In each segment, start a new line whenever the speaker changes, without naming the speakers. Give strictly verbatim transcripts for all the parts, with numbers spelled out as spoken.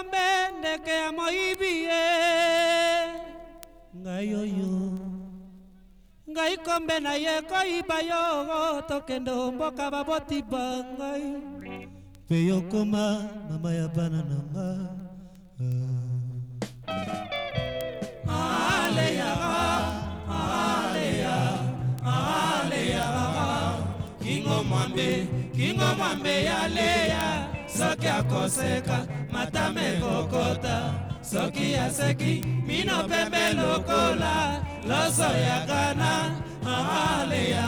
kombe ndeke ya moibi ye ngai oyo ngai kombe na ye koiba yo tokendo mboka baboti bangai pe yokoma mama ya bana nanga aleya aleya aleya kingo mwambe kingo mwambe ya leya soki akoseka matame kokota soki aseki mino pembe lokola loso ya gana aleya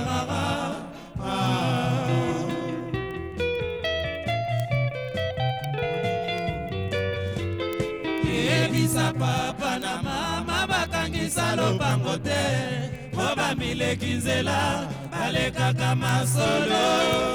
yebisa papa na mama bakangisa lopango te po bamileki nzela balekaka masolo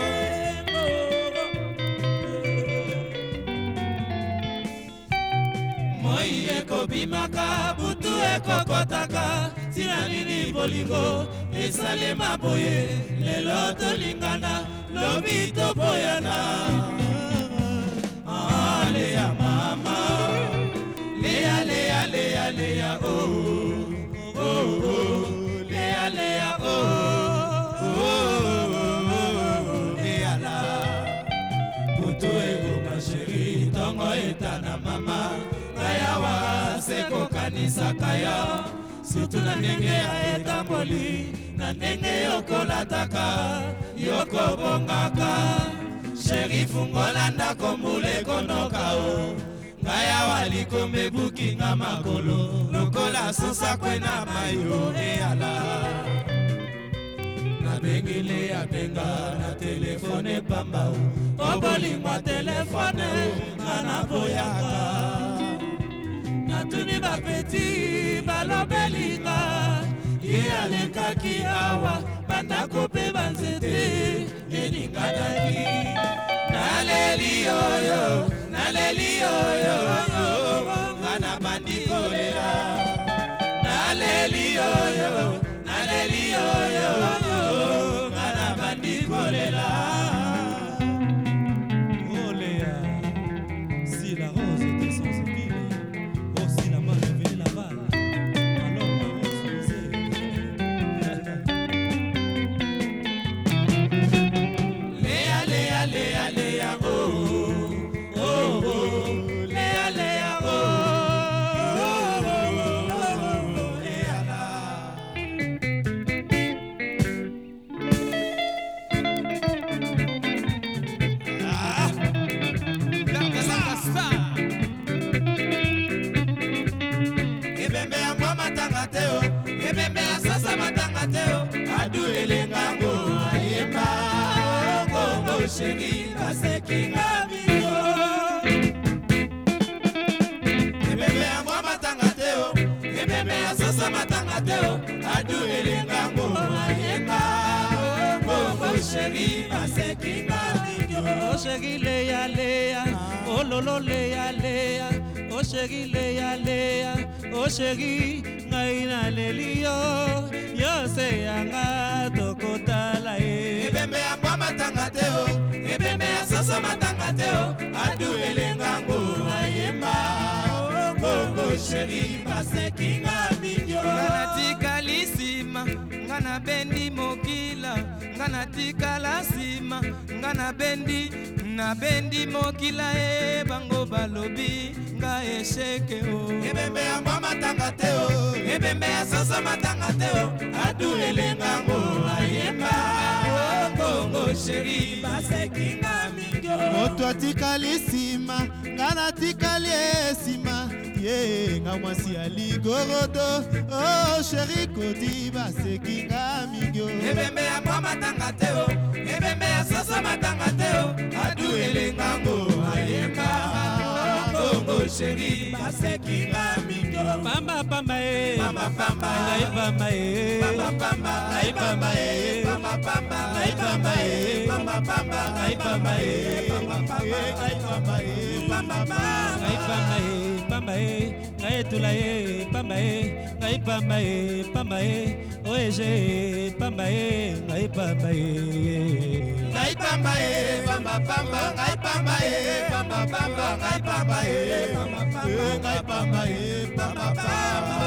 moi ekobimaka butu ekokotaka tina nini bolingo esalema boye lelo tolingana lobi toboyana aleya mama leya leya leya leya oh oh oh leya leya oh oh leya la butu ekoma sheri tongo etana mama kayawa seko kanisa kaya surtout na ndenge ya etamboli na ndenge yokolataka yokobongaka sheri fungola ndako mbula ekonoka o ngayawa likombe bukinga makolo lokola susa kwena mayo eyala nabengile ya benga na telefone pamba o bolingwa telefone ngana boyaka natuni bapeti balobelinga ye alekaki awa bandako mpe banzete eninganaki naleli oyo naleli oyo ngana bandi kolela naleli oyo naleli oyo ngana bandi kolela olea si la rose était sensible aussi la main devenait la balle alors la rose disait Léa Léa Léa Léa oh oh oh Léa Léa oh oh oh Léa la ah la star ebembe ya mwa matanga teo ebembe ya sasa matanga teo adu elengango ayemba kongo sheri kasekinga bino ebembe ya mwa matanga teo ebembe ya sasa matanga teo adu elengango ayemba kongo sheri kasekinga bino sheri leya leya ololo leya leya o sheri leya leya o sheri ngai na lelio yose yanga tokotala e ebembe ya mwa matanga teo ebembe ya sasa matanga teo adu elengango ayemba kongo sheri basekinga binyo ngana tikali sima ngana bendi mokila ngana tikala sima ngana bendi na bendi mokila e bango balobi nga esheke o ebembe ya mwa matanga teo ebembe ya sasa matanga teo adu elengango ayemba kongo sheri basekinga mingo moto atikali sima ngana tikali esima ye nga mwasi aligorodo oh sheri kodi basekinga mingo ebembe ya mwa matanga teo ebembe ya sasa matanga teo adu elengango ayemba kongo sheri basekinga mingo pamba pamba e pamba pamba ngai pamba e pamba pamba ngai pamba e pamba pamba ngai pamba e pamba pamba ngai pamba e pamba pamba ngai pamba e pamba pamba ngai pamba e
pamba e ngai tula e pamba e ngai pamba e pamba e oeje pamba e ngai pamba e
ngai pamba e pamba pamba ngai pamba e pamba pamba ngai pamba e pamba pamba ngai pamba e pamba pamba.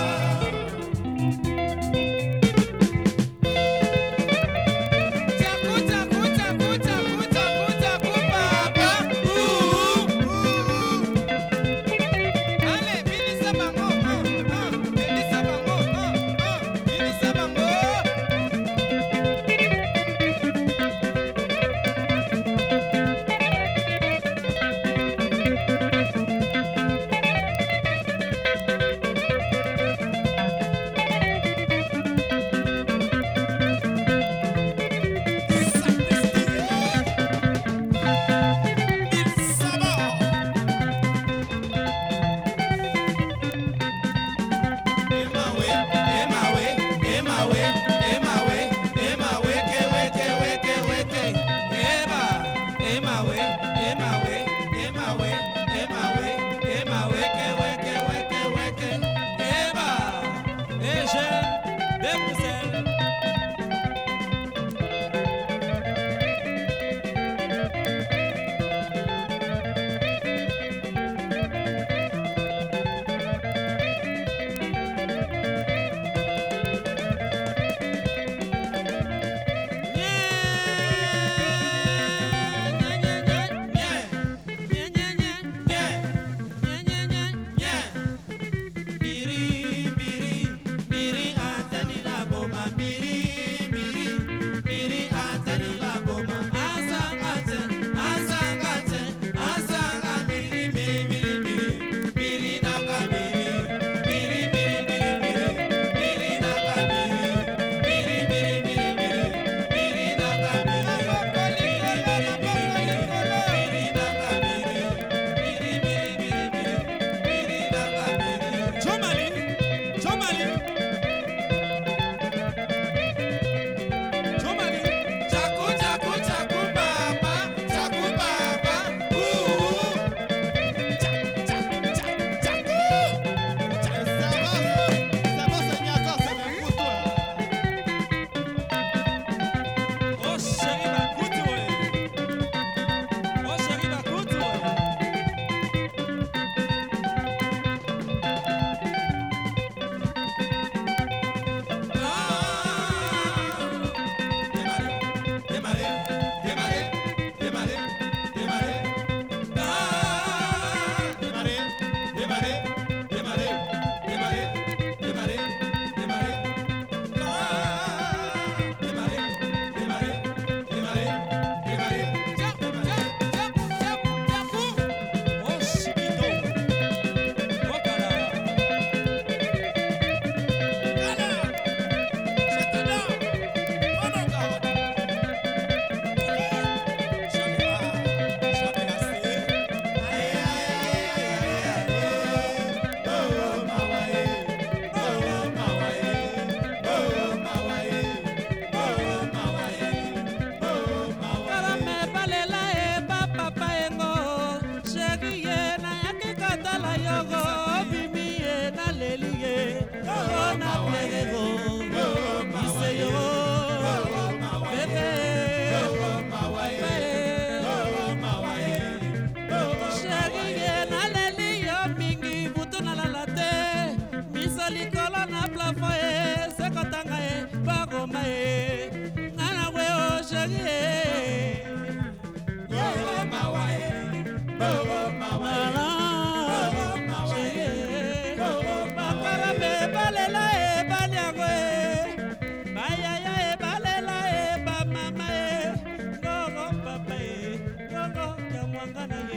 Mangana